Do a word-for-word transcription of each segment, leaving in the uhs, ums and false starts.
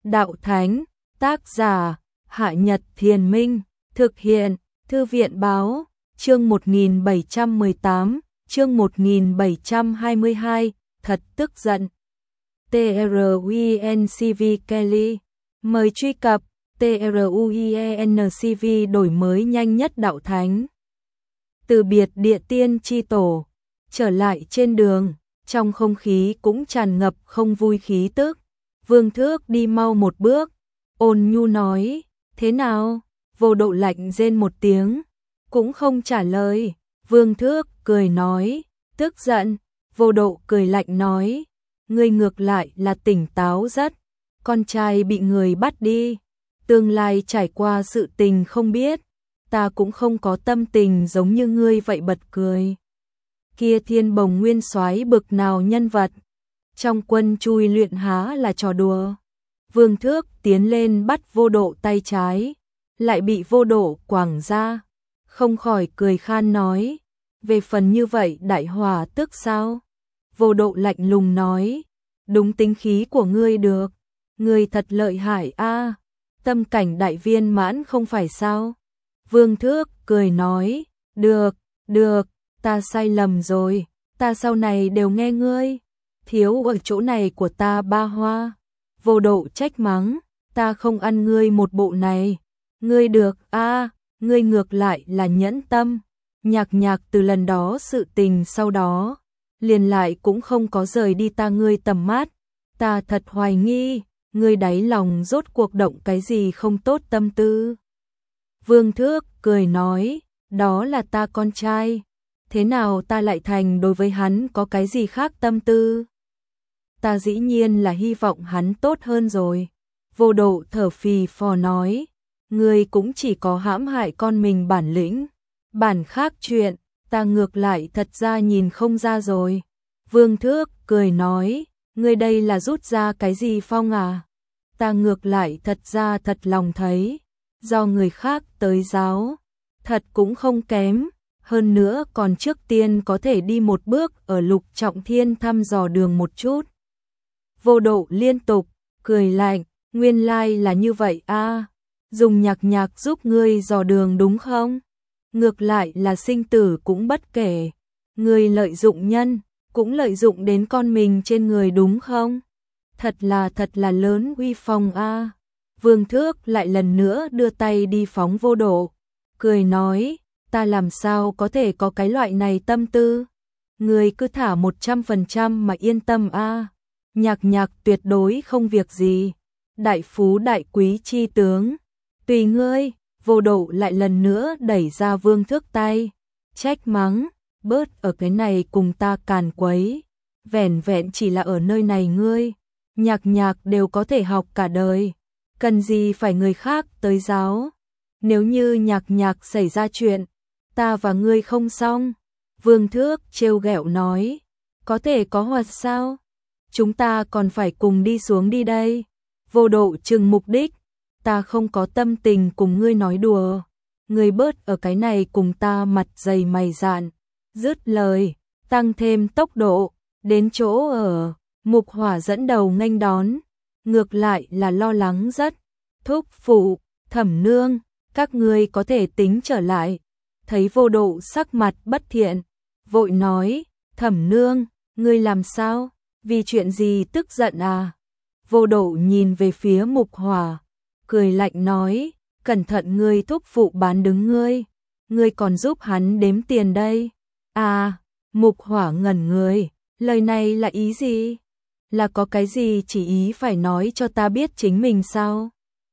Đạo Thánh, tác giả, Hạ Nhật Thiền Minh, thực hiện, Thư viện Báo, chương một nghìn bảy trăm mười tám, chương một nghìn bảy trăm hai mươi hai, thật tức giận. TRUENCV Kelly, mời truy cập, TRUENCV đổi mới nhanh nhất Đạo Thánh. Từ biệt địa tiên chi tổ, trở lại trên đường, trong không khí cũng tràn ngập không vui khí tức. Vương Thước đi mau một bước, ôn nhu nói, thế nào? Vô Độ lạnh rên một tiếng, cũng không trả lời. Vương Thước cười nói, tức giận. Vô Độ cười lạnh nói, ngươi ngược lại là tỉnh táo rất, con trai bị người bắt đi, tương lai trải qua sự tình không biết, ta cũng không có tâm tình giống như ngươi vậy. Bật cười. Kia Thiên Bồng Nguyên Soái bực nào nhân vật, trong quân chui luyện há là trò đùa. Vương Thước tiến lên bắt Vô Độ tay trái, lại bị Vô Độ quẳng ra, không khỏi cười khan nói, về phần như vậy đại hòa tức sao? Vô Độ lạnh lùng nói, đúng tính khí của ngươi được, ngươi thật lợi hại a, tâm cảnh đại viên mãn không phải sao? Vương Thước cười nói, được, được, ta sai lầm rồi, ta sau này đều nghe ngươi, thiếu ở chỗ này của ta ba hoa. Vô Độ trách mắng, ta không ăn ngươi một bộ này, ngươi được a, ngươi ngược lại là nhẫn tâm. Nhạc Nhạc từ lần đó sự tình sau đó, liền lại cũng không có rời đi ta ngươi tầm mắt, ta thật hoài nghi, ngươi đáy lòng rốt cuộc động cái gì không tốt tâm tư. Vương Thước cười nói, đó là ta con trai, thế nào ta lại thành đối với hắn có cái gì khác tâm tư? Ta dĩ nhiên là hy vọng hắn tốt hơn rồi. Vô Độ thở phì phò nói, ngươi cũng chỉ có hãm hại con mình bản lĩnh, bản khác chuyện, ta ngược lại thật ra nhìn không ra rồi. Vương Thước cười nói, ngươi đây là rút ra cái gì phong à? Ta ngược lại thật ra thật lòng thấy, do người khác tới giáo, thật cũng không kém, hơn nữa còn trước tiên có thể đi một bước ở Lục Trọng Thiên thăm dò đường một chút. Vô Độ liên tục cười lạnh, nguyên lai là như vậy a, dùng Nhạc Nhạc giúp ngươi dò đường đúng không? Ngược lại là sinh tử cũng bất kể, ngươi lợi dụng nhân, cũng lợi dụng đến con mình trên người đúng không? Thật là thật là lớn uy phong a. Vương Thước lại lần nữa đưa tay đi phóng Vô Độ, cười nói, ta làm sao có thể có cái loại này tâm tư? Ngươi cứ thả một trăm phần trăm mà yên tâm a. Nhạc Nhạc tuyệt đối không việc gì, đại phú đại quý chi tướng, tùy ngươi. Vô Độ lại lần nữa đẩy ra Vương Thước tay, trách mắng, bớt ở cái này cùng ta càn quấy, vẻn vẹn chỉ là ở nơi này ngươi, Nhạc Nhạc đều có thể học cả đời, cần gì phải người khác tới giáo? Nếu như Nhạc Nhạc xảy ra chuyện, ta và ngươi không xong. Vương Thước trêu ghẹo nói, có thể có hoạt sao? Chúng ta còn phải cùng đi xuống đi đây. Vô Độ chừng mục đích, ta không có tâm tình cùng ngươi nói đùa, ngươi bớt ở cái này cùng ta mặt dày mày dạn. Dứt lời, tăng thêm tốc độ, đến chỗ ở, Mục Hỏa dẫn đầu nghênh đón, ngược lại là lo lắng rất, thúc phụ, Thẩm nương, các ngươi có thể tính trở lại. Thấy Vô Độ sắc mặt bất thiện, vội nói, Thẩm nương, ngươi làm sao, vì chuyện gì tức giận à? Vô Độ nhìn về phía Mục Hỏa, cười lạnh nói, cẩn thận ngươi thúc phụ bán đứng ngươi, ngươi còn giúp hắn đếm tiền đây. À, Mục Hỏa ngẩn người, lời này là ý gì? Là có cái gì chỉ ý phải nói cho ta biết chính mình sao?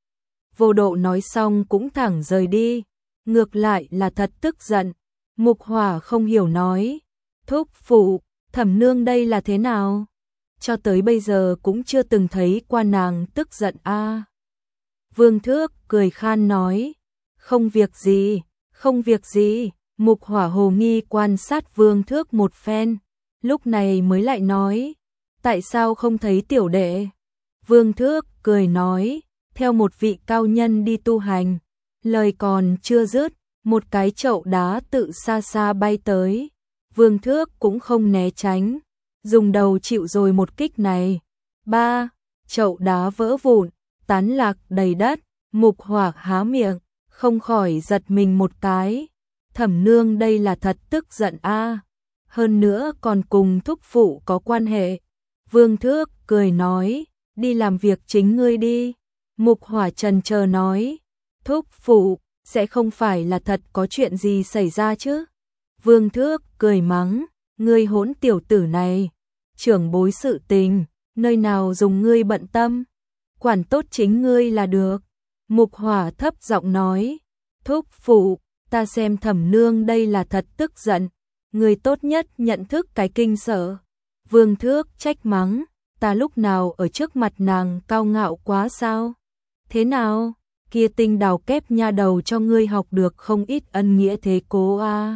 Vô Độ nói xong cũng thẳng rời đi, ngược lại là thật tức giận. Mục Hỏa không hiểu nói, thúc phụ, Thẩm nương đây là thế nào? Cho tới bây giờ cũng chưa từng thấy qua nàng tức giận a. À. Vương Thước cười khan nói, không việc gì, không việc gì. Mục Hỏa hồ nghi quan sát Vương Thước một phen, lúc này mới lại nói, tại sao không thấy tiểu đệ? Vương Thước cười nói, theo một vị cao nhân đi tu hành. Lời còn chưa dứt, một cái chậu đá tự xa xa bay tới, Vương Thước cũng không né tránh, dùng đầu chịu rồi một kích này. Ba, chậu đá vỡ vụn, tán lạc đầy đất. Mục Hỏa há miệng, không khỏi giật mình một cái. Thẩm nương đây là thật tức giận a, hơn nữa còn cùng thúc phụ có quan hệ. Vương Thước cười nói, đi làm việc chính ngươi đi. Mục Hỏa trần chờ nói, thúc phụ, sẽ không phải là thật có chuyện gì xảy ra chứ? Vương Thước cười mắng, ngươi hỗn tiểu tử này, trưởng bối sự tình, nơi nào dùng ngươi bận tâm, quản tốt chính ngươi là được. Mục Hỏa thấp giọng nói, thúc phụ, ta xem Thẩm nương đây là thật tức giận, người tốt nhất nhận thức cái kinh sợ. Vương Thước trách mắng, ta lúc nào ở trước mặt nàng cao ngạo quá sao? Thế nào, kia Tinh Đào kép nha đầu cho ngươi học được không ít ân nghĩa thế cố a. À.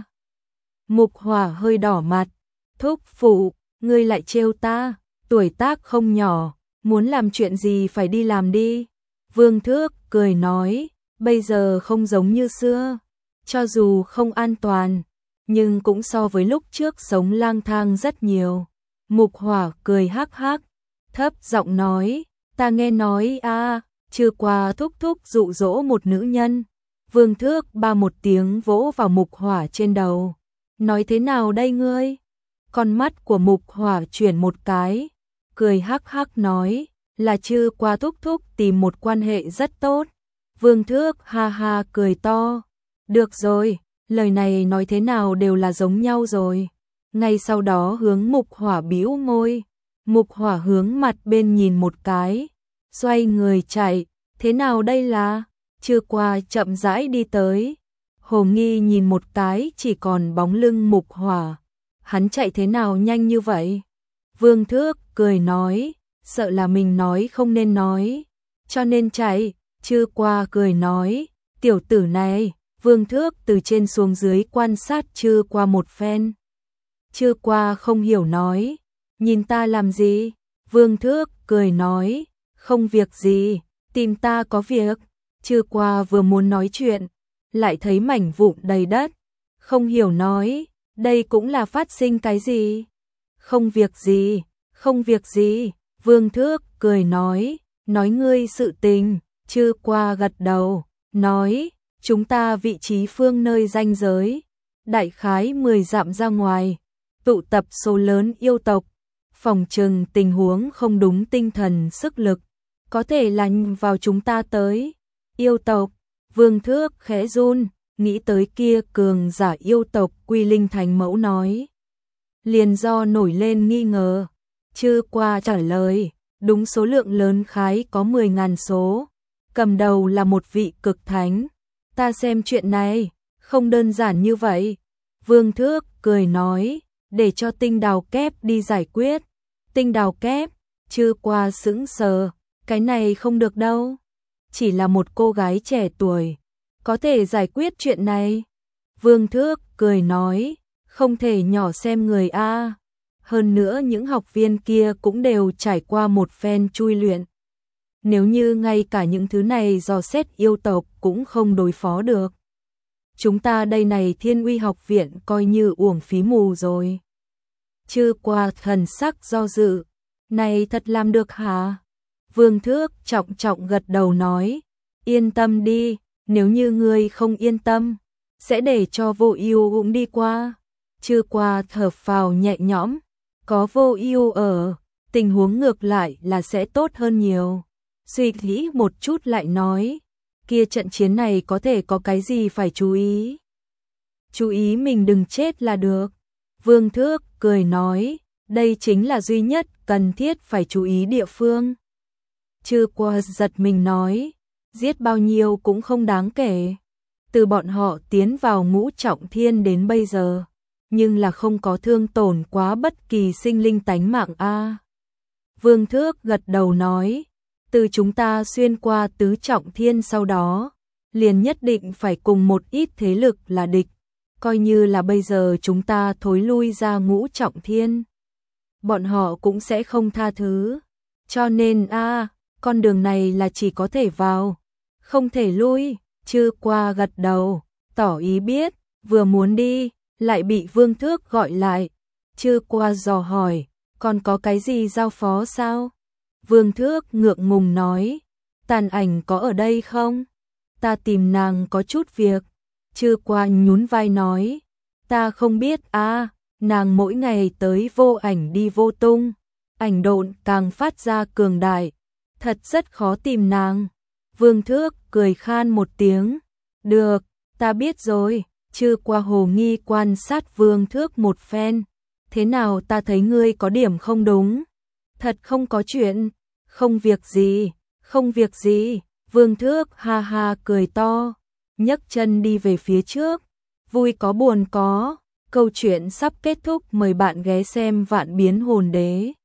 Mục Hỏa hơi đỏ mặt, thúc phụ, ngươi lại trêu ta, tuổi tác không nhỏ, muốn làm chuyện gì phải đi làm đi. Vương Thước cười nói, bây giờ không giống như xưa, cho dù không an toàn, nhưng cũng so với lúc trước sống lang thang rất nhiều. Mục Hỏa cười hắc hắc, thấp giọng nói, ta nghe nói a, chưa qua thúc thúc dụ dỗ một nữ nhân. Vương Thước ba một tiếng vỗ vào Mục Hỏa trên đầu, nói thế nào đây ngươi? Con mắt của Mục Hỏa chuyển một cái, cười hắc hắc nói, là chưa qua thúc thúc tìm một quan hệ rất tốt. Vương Thước ha ha cười to, được rồi, lời này nói thế nào đều là giống nhau rồi. Ngay sau đó hướng Mục Hỏa bĩu môi, Mục Hỏa hướng mặt bên nhìn một cái, xoay người chạy, thế nào đây là? Chưa qua chậm rãi đi tới. Hồ Nghi nhìn một cái chỉ còn bóng lưng Mục Hỏa, hắn chạy thế nào nhanh như vậy? Vương Thước cười nói, sợ là mình nói không nên nói, cho nên chạy. Chưa qua cười nói, tiểu tử này. Vương Thước từ trên xuống dưới quan sát Chưa qua một phen. Chưa qua không hiểu nói, nhìn ta làm gì? Vương Thước cười nói, không việc gì, tìm ta có việc. Chưa qua vừa muốn nói chuyện, lại thấy mảnh vụn đầy đất, không hiểu nói, đây cũng là phát sinh cái gì? Không việc gì, không việc gì. Vương Thước cười nói, nói ngươi sự tình. Chưa qua gật đầu, nói, chúng ta vị trí phương nơi ranh giới, đại khái mười dặm ra ngoài, tụ tập số lớn yêu tộc, phòng trừng tình huống không đúng tinh thần sức lực, có thể là vào chúng ta tới. Yêu tộc, Vương Thước khẽ run, nghĩ tới kia cường giả yêu tộc Quy Linh Thánh Mẫu nói. Liền do nổi lên nghi ngờ, Chưa qua trả lời, đúng số lượng lớn khái có mười ngàn số. Cầm đầu là một vị cực thánh, ta xem chuyện này không đơn giản như vậy. Vương Thước cười nói, để cho Tinh Đào kép đi giải quyết. Tinh Đào kép, Chưa qua sững sờ, cái này không được đâu, chỉ là một cô gái trẻ tuổi, có thể giải quyết chuyện này. Vương Thước cười nói, không thể nhỏ xem người a, hơn nữa những học viên kia cũng đều trải qua một phen chui luyện. Nếu như ngay cả những thứ này dò xét yêu tộc cũng không đối phó được, chúng ta đây này Thiên Uy học viện coi như uổng phí mù rồi. Chưa qua thần sắc do dự, này thật làm được hả? Vương Thước trọng trọng gật đầu nói, yên tâm đi, nếu như ngươi không yên tâm, sẽ để cho Vô Ưu cũng đi qua. Chưa qua thở phào nhẹ nhõm, có Vô Ưu ở, tình huống ngược lại là sẽ tốt hơn nhiều. Suy nghĩ một chút lại nói, kia trận chiến này có thể có cái gì phải chú ý? Chú ý mình đừng chết là được. Vương Thước cười nói, đây chính là duy nhất cần thiết phải chú ý địa phương. Chưa qua giật mình nói, giết bao nhiêu cũng không đáng kể. Từ bọn họ tiến vào ngũ trọng thiên đến bây giờ, nhưng là không có thương tổn quá bất kỳ sinh linh tánh mạng a. Vương Thước gật đầu nói, từ chúng ta xuyên qua tứ trọng thiên sau đó, liền nhất định phải cùng một ít thế lực là địch, coi như là bây giờ chúng ta thối lui ra ngũ trọng thiên, bọn họ cũng sẽ không tha thứ. Cho nên a, con đường này là chỉ có thể vào, không thể lui. Chưa qua gật đầu, tỏ ý biết, vừa muốn đi, lại bị Vương Thước gọi lại. Chưa qua dò hỏi, còn có cái gì giao phó sao? Vương Thước ngượng ngùng nói, Tàn Ảnh có ở đây không? Ta tìm nàng có chút việc. Chư Qua nhún vai nói, ta không biết a, à, nàng mỗi ngày tới vô ảnh đi vô tung, ảnh độn càng phát ra cường đại, thật rất khó tìm nàng. Vương Thước cười khan một tiếng, được, ta biết rồi. Chư Qua hồ nghi quan sát Vương Thước một phen, thế nào ta thấy ngươi có điểm không đúng? Thật không có chuyện, không việc gì, không việc gì. Vương Thước ha ha cười to, nhấc chân đi về phía trước, vui có buồn có. Câu chuyện sắp kết thúc, mời bạn ghé xem Vạn Biến Hồn Đế.